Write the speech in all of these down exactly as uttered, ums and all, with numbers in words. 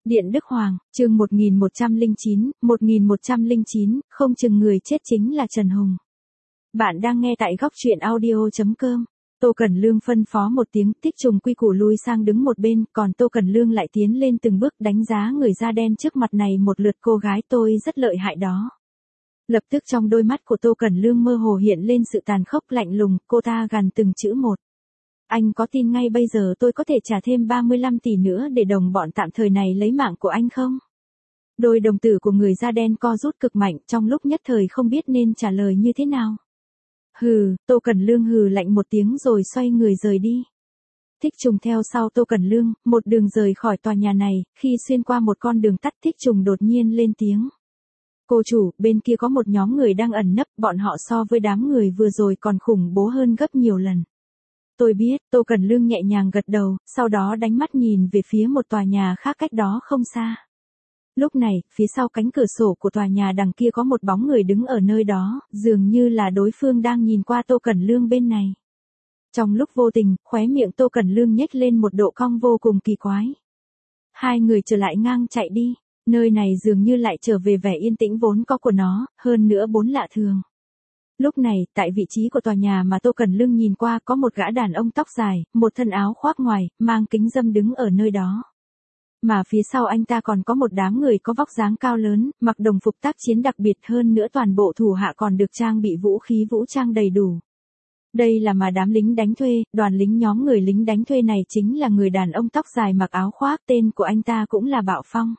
Điện Đức Hoàng, chương một nghìn một trăm lẻ chín, một nghìn một trăm lẻ chín, không chừng người chết chính là Trần Hùng. Bạn đang nghe tại góc truyện audio chấm com. Tô Cẩn Lương phân phó một tiếng, Thích Trùng quy củ lui sang đứng một bên, còn Tô Cẩn Lương lại tiến lên từng bước đánh giá người da đen trước mặt này một lượt. Cô gái tôi rất lợi hại đó. Lập tức trong đôi mắt của Tô Cẩn Lương mơ hồ hiện lên sự tàn khốc lạnh lùng, cô ta gằn từng chữ một. Anh có tin ngay bây giờ tôi có thể trả thêm ba mươi lăm tỷ nữa để đồng bọn tạm thời này lấy mạng của anh không? Đôi đồng tử của người da đen co rút cực mạnh, trong lúc nhất thời không biết nên trả lời như thế nào. Hừ, Tô Cẩn Lương hừ lạnh một tiếng rồi xoay người rời đi. Thích Trùng theo sau Tô Cẩn Lương, một đường rời khỏi tòa nhà này. Khi xuyên qua một con đường tắt, Thích Trùng đột nhiên lên tiếng. Cô chủ, bên kia có một nhóm người đang ẩn nấp, bọn họ so với đám người vừa rồi còn khủng bố hơn gấp nhiều lần. Tôi biết, Tô Cẩn Lương nhẹ nhàng gật đầu, sau đó đánh mắt nhìn về phía một tòa nhà khác cách đó không xa. Lúc này, phía sau cánh cửa sổ của tòa nhà đằng kia có một bóng người đứng ở nơi đó, dường như là đối phương đang nhìn qua Tô Cẩn Lương bên này. Trong lúc vô tình, khóe miệng Tô Cẩn Lương nhếch lên một độ cong vô cùng kỳ quái. Hai người trở lại ngang chạy đi, nơi này dường như lại trở về vẻ yên tĩnh vốn có của nó, hơn nữa bốn lạ thường. Lúc này, tại vị trí của tòa nhà mà Tô Cẩn Lương nhìn qua có một gã đàn ông tóc dài, một thân áo khoác ngoài, mang kính râm đứng ở nơi đó. Mà phía sau anh ta còn có một đám người có vóc dáng cao lớn, mặc đồng phục tác chiến đặc biệt, hơn nữa toàn bộ thủ hạ còn được trang bị vũ khí vũ trang đầy đủ. Đây là mà đám lính đánh thuê, đoàn lính nhóm người lính đánh thuê này chính là người đàn ông tóc dài mặc áo khoác, tên của anh ta cũng là Bạo Phong.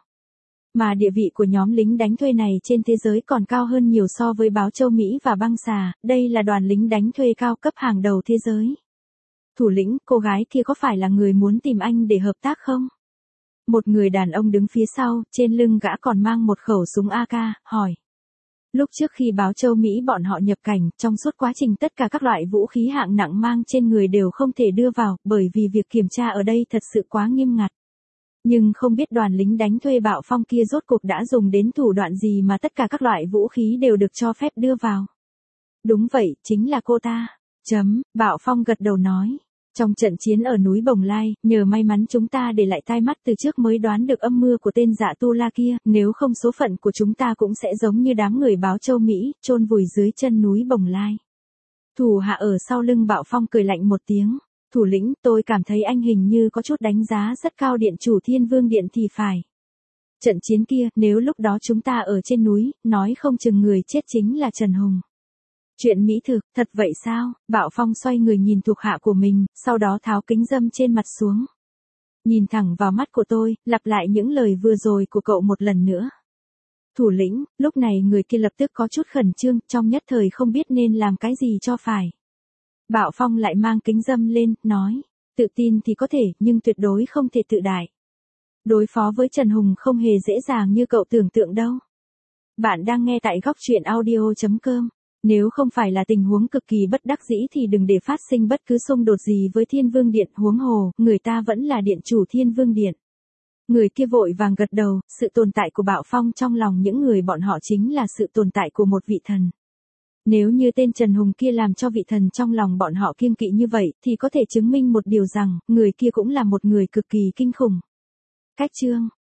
Mà địa vị của nhóm lính đánh thuê này trên thế giới còn cao hơn nhiều so với Báo Châu Mỹ và Băng Xà, đây là đoàn lính đánh thuê cao cấp hàng đầu thế giới. Thủ lĩnh, cô gái kia có phải là người muốn tìm anh để hợp tác không? Một người đàn ông đứng phía sau, trên lưng gã còn mang một khẩu súng a ca, hỏi. Lúc trước khi Báo Châu Mỹ bọn họ nhập cảnh, trong suốt quá trình tất cả các loại vũ khí hạng nặng mang trên người đều không thể đưa vào, bởi vì việc kiểm tra ở đây thật sự quá nghiêm ngặt. Nhưng không biết đoàn lính đánh thuê Bạo Phong kia rốt cuộc đã dùng đến thủ đoạn gì mà tất cả các loại vũ khí đều được cho phép đưa vào. Đúng vậy, chính là cô ta. Chấm, Bạo Phong gật đầu nói. Trong trận chiến ở núi Bồng Lai, nhờ may mắn chúng ta để lại tai mắt từ trước mới đoán được âm mưu của tên dạ tu la kia, nếu không số phận của chúng ta cũng sẽ giống như đám người Báo Châu Mỹ, chôn vùi dưới chân núi Bồng Lai. Thủ hạ ở sau lưng Bạo Phong cười lạnh một tiếng. Thủ lĩnh, tôi cảm thấy anh hình như có chút đánh giá rất cao điện chủ Thiên Vương Điện thì phải. Trận chiến kia, nếu lúc đó chúng ta ở trên núi, nói không chừng người chết chính là Trần Hùng. Chuyện mỹ thực, thật vậy sao? Bạo Phong xoay người nhìn thuộc hạ của mình, sau đó tháo kính râm trên mặt xuống. Nhìn thẳng vào mắt của tôi, lặp lại những lời vừa rồi của cậu một lần nữa. Thủ lĩnh, lúc này người kia lập tức có chút khẩn trương, trong nhất thời không biết nên làm cái gì cho phải. Bạo Phong lại mang kính râm lên, nói, tự tin thì có thể, nhưng tuyệt đối không thể tự đại. Đối phó với Trần Hùng không hề dễ dàng như cậu tưởng tượng đâu. Bạn đang nghe tại góc truyện audio chấm com. Nếu không phải là tình huống cực kỳ bất đắc dĩ thì đừng để phát sinh bất cứ xung đột gì với Thiên Vương Điện, huống hồ, người ta vẫn là điện chủ Thiên Vương Điện. Người kia vội vàng gật đầu, sự tồn tại của Bạo Phong trong lòng những người bọn họ chính là sự tồn tại của một vị thần. Nếu như tên Trần Hùng kia làm cho vị thần trong lòng bọn họ kiêng kỵ như vậy, thì có thể chứng minh một điều rằng, người kia cũng là một người cực kỳ kinh khủng. Cách chương,